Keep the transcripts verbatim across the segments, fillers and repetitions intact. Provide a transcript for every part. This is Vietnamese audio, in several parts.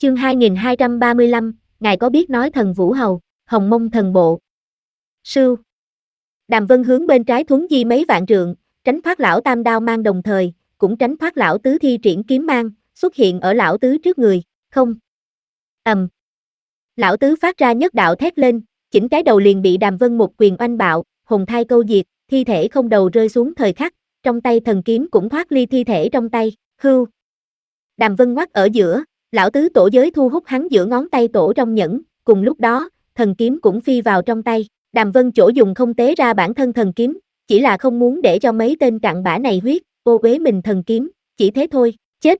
Chương hai nghìn hai trăm ba mươi lăm, ngài có biết nói thần Vũ Hầu, Hồng Mông thần bộ. Sưu. Đàm Vân hướng bên trái thuấn di mấy vạn trượng, tránh thoát lão tam đao mang đồng thời, cũng tránh thoát lão tứ thi triển kiếm mang, xuất hiện ở lão tứ trước người, không. Ầm. Lão tứ phát ra nhất đạo thét lên, chỉnh cái đầu liền bị Đàm Vân một quyền oanh bạo, hồn thai câu diệt, thi thể không đầu rơi xuống thời khắc, trong tay thần kiếm cũng thoát ly thi thể trong tay, hưu. Đàm Vân ngoắt ở giữa, lão tứ tổ giới thu hút hắn giữa ngón tay tổ trong nhẫn, cùng lúc đó, thần kiếm cũng phi vào trong tay, Đàm Vân chỗ dùng không tế ra bản thân thần kiếm, chỉ là không muốn để cho mấy tên cặn bã này huyết, ô uế mình thần kiếm, chỉ thế thôi, chết.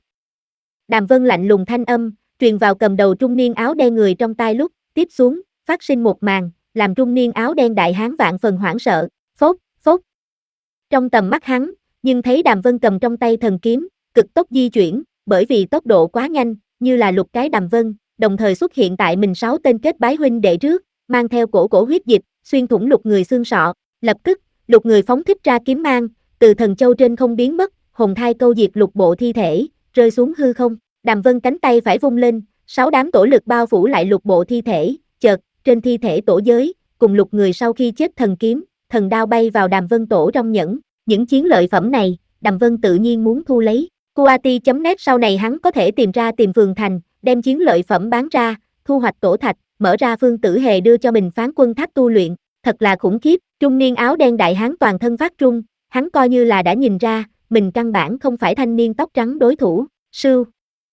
Đàm Vân lạnh lùng thanh âm, truyền vào cầm đầu trung niên áo đen người trong tai lúc, tiếp xuống, phát sinh một màn, làm trung niên áo đen đại hán vạn phần hoảng sợ, phốt, phốt. Trong tầm mắt hắn, nhưng thấy Đàm Vân cầm trong tay thần kiếm, cực tốc di chuyển, bởi vì tốc độ quá nhanh, như là lục cái Đàm Vân, đồng thời xuất hiện tại mình sáu tên kết bái huynh đệ trước, mang theo cổ cổ huyết dịch, xuyên thủng lục người xương sọ, lập tức, lục người phóng thích ra kiếm mang, từ thần châu trên không biến mất, hồn thai câu diệt lục bộ thi thể, rơi xuống hư không, Đàm Vân cánh tay phải vung lên, sáu đám tổ lực bao phủ lại lục bộ thi thể, chợt, trên thi thể tổ giới, cùng lục người sau khi chết thần kiếm, thần đao bay vào Đàm Vân tổ trong nhẫn, những chiến lợi phẩm này, Đàm Vân tự nhiên muốn thu lấy. Kuati chấm net sau này hắn có thể tìm ra tìm vườn thành, đem chiến lợi phẩm bán ra, thu hoạch tổ thạch, mở ra phương tử hề đưa cho mình phán quân tháp tu luyện, thật là khủng khiếp, trung niên áo đen đại hán toàn thân phát trung, hắn coi như là đã nhìn ra, mình căn bản không phải thanh niên tóc trắng đối thủ, sưu.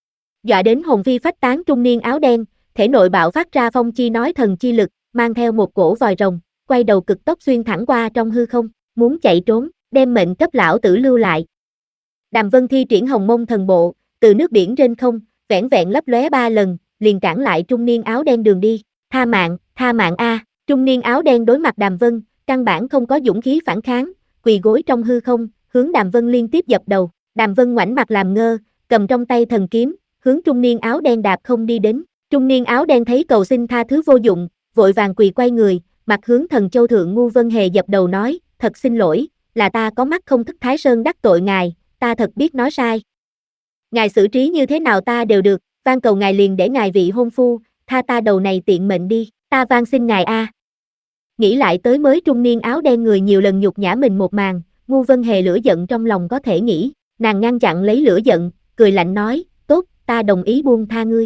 Dọa đến hồn phi phách tán trung niên áo đen, thể nội bạo phát ra phong chi nói thần chi lực, mang theo một cổ vòi rồng, quay đầu cực tốc xuyên thẳng qua trong hư không, muốn chạy trốn, đem mệnh cấp lão tử lưu lại. Đàm Vân thi triển Hồng Mông thần bộ, từ nước biển trên không, vẻn vẹn lấp lóe ba lần, liền cản lại trung niên áo đen đường đi, tha mạng, tha mạng a, trung niên áo đen đối mặt Đàm Vân, căn bản không có dũng khí phản kháng, quỳ gối trong hư không, hướng Đàm Vân liên tiếp dập đầu, Đàm Vân ngoảnh mặt làm ngơ, cầm trong tay thần kiếm, hướng trung niên áo đen đạp không đi đến, trung niên áo đen thấy cầu xin tha thứ vô dụng, vội vàng quỳ quay người, mặt hướng thần châu thượng Ngu Vân Hề dập đầu nói, thật xin lỗi, là ta có mắt không thức Thái Sơn đắc tội ngài, ta thật biết nói sai. Ngài xử trí như thế nào ta đều được, van cầu ngài liền để ngài vị hôn phu, tha ta đầu này tiện mệnh đi, ta van xin ngài a. Nghĩ lại tới mới trung niên áo đen người nhiều lần nhục nhã mình một màn, Ngu Vân Hề lửa giận trong lòng có thể nghĩ, nàng ngăn chặn lấy lửa giận, cười lạnh nói, tốt, ta đồng ý buông tha ngươi.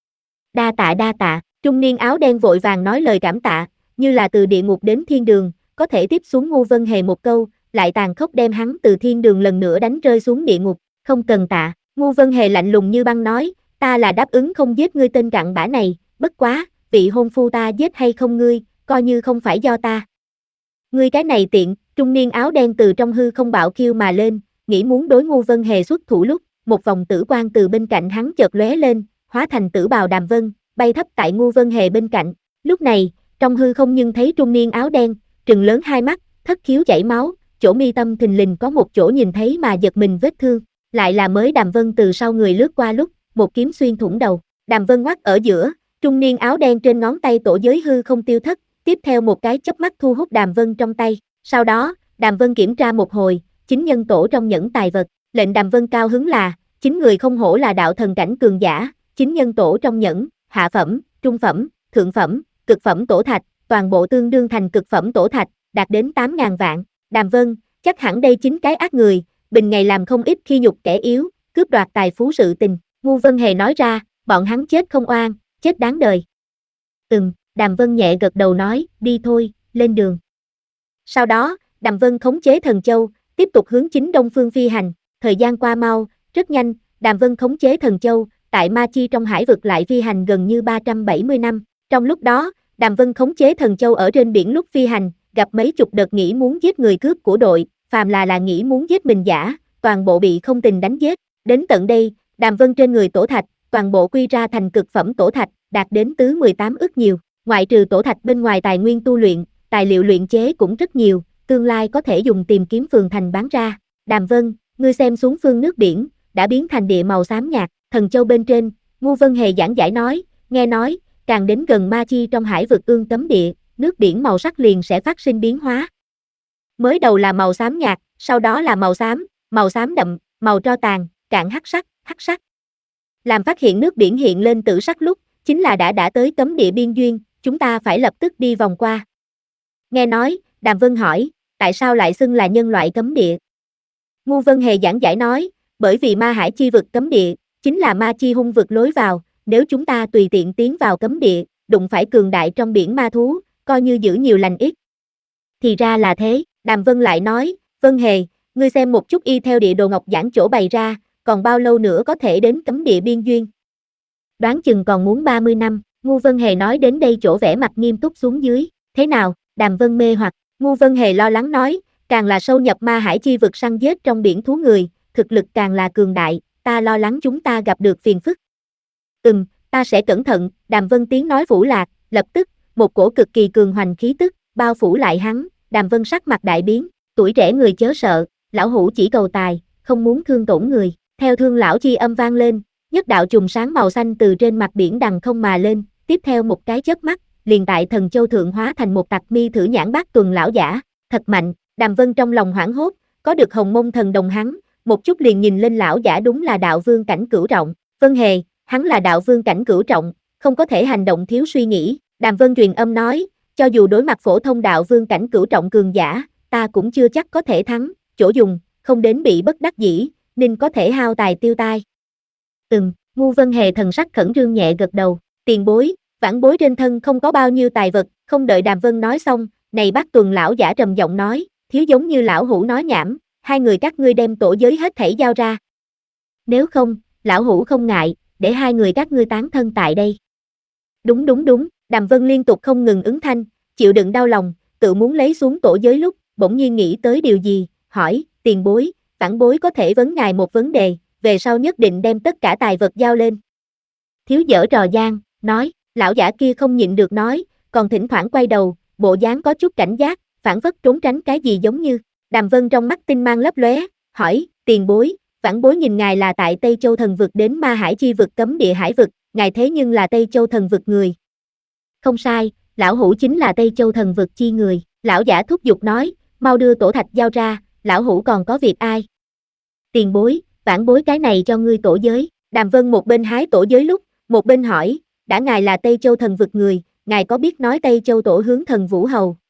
Đa tạ đa tạ, trung niên áo đen vội vàng nói lời cảm tạ, như là từ địa ngục đến thiên đường, có thể tiếp xuống Ngu Vân Hề một câu, lại tàn khốc đem hắn từ thiên đường lần nữa đánh rơi xuống địa ngục, không cần tạ, Ngu Vân Hề lạnh lùng như băng nói, ta là đáp ứng không giết ngươi tên cặn bã này, bất quá, vị hôn phu ta giết hay không ngươi, coi như không phải do ta. Ngươi cái này tiện, trung niên áo đen từ trong hư không bạo khiêu mà lên, nghĩ muốn đối Ngu Vân Hề xuất thủ lúc, một vòng tử quang từ bên cạnh hắn chợt lóe lên, hóa thành tử bào Đàm Vân, bay thấp tại Ngu Vân Hề bên cạnh, lúc này, trong hư không nhưng thấy trung niên áo đen, trừng lớn hai mắt, thất khiếu chảy máu, chỗ mi tâm thình lình có một chỗ nhìn thấy mà giật mình vết thương, lại là mới Đàm Vân từ sau người lướt qua lúc, một kiếm xuyên thủng đầu, Đàm Vân ngoắt ở giữa, trung niên áo đen trên ngón tay tổ giới hư không tiêu thất, tiếp theo một cái chớp mắt thu hút Đàm Vân trong tay, sau đó, Đàm Vân kiểm tra một hồi, chính nhân tổ trong nhẫn tài vật, lệnh Đàm Vân cao hứng là, chính người không hổ là đạo thần cảnh cường giả, chính nhân tổ trong nhẫn, hạ phẩm, trung phẩm, thượng phẩm, cực phẩm tổ thạch, toàn bộ tương đương thành cực phẩm tổ thạch, đạt đến tám ngàn vạn. Đàm Vân, chắc hẳn đây chính cái ác người, bình ngày làm không ít khi nhục kẻ yếu, cướp đoạt tài phú sự tình, Ngu Vân Hề nói ra, bọn hắn chết không oan, chết đáng đời. Ừm, Đàm Vân nhẹ gật đầu nói, đi thôi, lên đường. Sau đó, Đàm Vân khống chế thần châu, tiếp tục hướng chính đông phương phi hành, thời gian qua mau, rất nhanh, Đàm Vân khống chế thần châu, tại Ma Chi trong hải vực lại phi hành gần như ba trăm bảy mươi năm, trong lúc đó, Đàm Vân khống chế thần châu ở trên biển lúc phi hành, gặp mấy chục đợt nghĩ muốn giết người cướp của đội, phàm là là nghĩ muốn giết mình giả, toàn bộ bị không tình đánh giết, đến tận đây, Đàm Vân trên người tổ thạch, toàn bộ quy ra thành cực phẩm tổ thạch, đạt đến tứ mười tám ức nhiều, ngoại trừ tổ thạch bên ngoài tài nguyên tu luyện, tài liệu luyện chế cũng rất nhiều, tương lai có thể dùng tìm kiếm phường thành bán ra. Đàm Vân, ngươi xem xuống phương nước biển, đã biến thành địa màu xám nhạt, thần châu bên trên, Ngu Vân Hề giảng giải nói, nghe nói, càng đến gần Ma Chi trong hải vực ương cấm địa, nước biển màu sắc liền sẽ phát sinh biến hóa. Mới đầu là màu xám nhạt, sau đó là màu xám, màu xám đậm, màu tro tàn, cạn hắc sắc, hắc sắc. Làm phát hiện nước biển hiện lên tử sắc lúc, chính là đã đã tới cấm địa biên duyên, chúng ta phải lập tức đi vòng qua. Nghe nói, Đàm Vân hỏi, tại sao lại xưng là nhân loại cấm địa? Ngu Vân Hề giảng giải nói, bởi vì ma hải chi vực cấm địa, chính là ma chi hung vực lối vào, nếu chúng ta tùy tiện tiến vào cấm địa, đụng phải cường đại trong biển ma thú, coi như giữ nhiều lành ít. Thì ra là thế, Đàm Vân lại nói, Vân Hề, ngươi xem một chút y theo địa đồ ngọc giảng chỗ bày ra, còn bao lâu nữa có thể đến cấm địa biên duyên? Đoán chừng còn muốn ba mươi năm, Ngu Vân Hề nói đến đây chỗ vẻ mặt nghiêm túc xuống dưới, thế nào, Đàm Vân mê hoặc, Ngu Vân Hề lo lắng nói, càng là sâu nhập ma hải chi vực săn giết trong biển thú người, thực lực càng là cường đại, ta lo lắng chúng ta gặp được phiền phức. Ừm, ta sẽ cẩn thận, Đàm Vân tiếng nói phủ lạc, lập tức, một cổ cực kỳ cường hoành khí tức, bao phủ lại hắn, Đàm Vân sắc mặt đại biến, tuổi trẻ người chớ sợ, lão hủ chỉ cầu tài, không muốn thương tổn người, theo thương lão chi âm vang lên, nhất đạo chùm sáng màu xanh từ trên mặt biển đằng không mà lên, tiếp theo một cái chớp mắt, liền tại thần châu thượng hóa thành một tặc mi thử nhãn bát tuần lão giả, thật mạnh, Đàm Vân trong lòng hoảng hốt, có được hồng mông thần đồng hắn, một chút liền nhìn lên lão giả đúng là đạo vương cảnh cửu trọng, Vân Hề, hắn là đạo vương cảnh cửu trọng, không có thể hành động thiếu suy nghĩ, Đàm Vân truyền âm nói, cho dù đối mặt phổ thông đạo vương cảnh cửu trọng cường giả, ta cũng chưa chắc có thể thắng, chỗ dùng, không đến bị bất đắc dĩ, nên có thể hao tài tiêu tai. Ừm, Ngu Vân Hề thần sắc khẩn trương nhẹ gật đầu, tiền bối, vãn bối trên thân không có bao nhiêu tài vật, không đợi Đàm Vân nói xong, này bác tuần lão giả trầm giọng nói, thiếu giống như lão hủ nói nhảm, hai người các ngươi đem tổ giới hết thảy giao ra. Nếu không, lão hủ không ngại, để hai người các ngươi tán thân tại đây. Đúng đúng đúng, Đàm Vân liên tục không ngừng ứng thanh, chịu đựng đau lòng, tự muốn lấy xuống tổ giới lúc, bỗng nhiên nghĩ tới điều gì, hỏi, tiền bối, vãn bối có thể vấn ngài một vấn đề, về sau nhất định đem tất cả tài vật giao lên. Thiếu dở trò gian, nói, lão giả kia không nhịn được nói, còn thỉnh thoảng quay đầu, bộ dáng có chút cảnh giác, phản phất trốn tránh cái gì giống như, Đàm Vân trong mắt tinh mang lấp lóe, hỏi, tiền bối, vãn bối nhìn ngài là tại Tây Châu thần vực đến ma hải chi vực cấm địa hải vực, ngài thế nhưng là Tây Châu thần vực người. Không sai, lão hủ chính là Tây Châu thần vực chi người, lão giả thúc giục nói, mau đưa tổ thạch giao ra, lão hủ còn có việc ai. Tiền bối, vãn bối cái này cho ngươi tổ giới, Đàm Vân một bên hái tổ giới lúc, một bên hỏi, đã ngài là Tây Châu thần vực người, ngài có biết nói Tây Châu tổ hướng thần Vũ Hầu,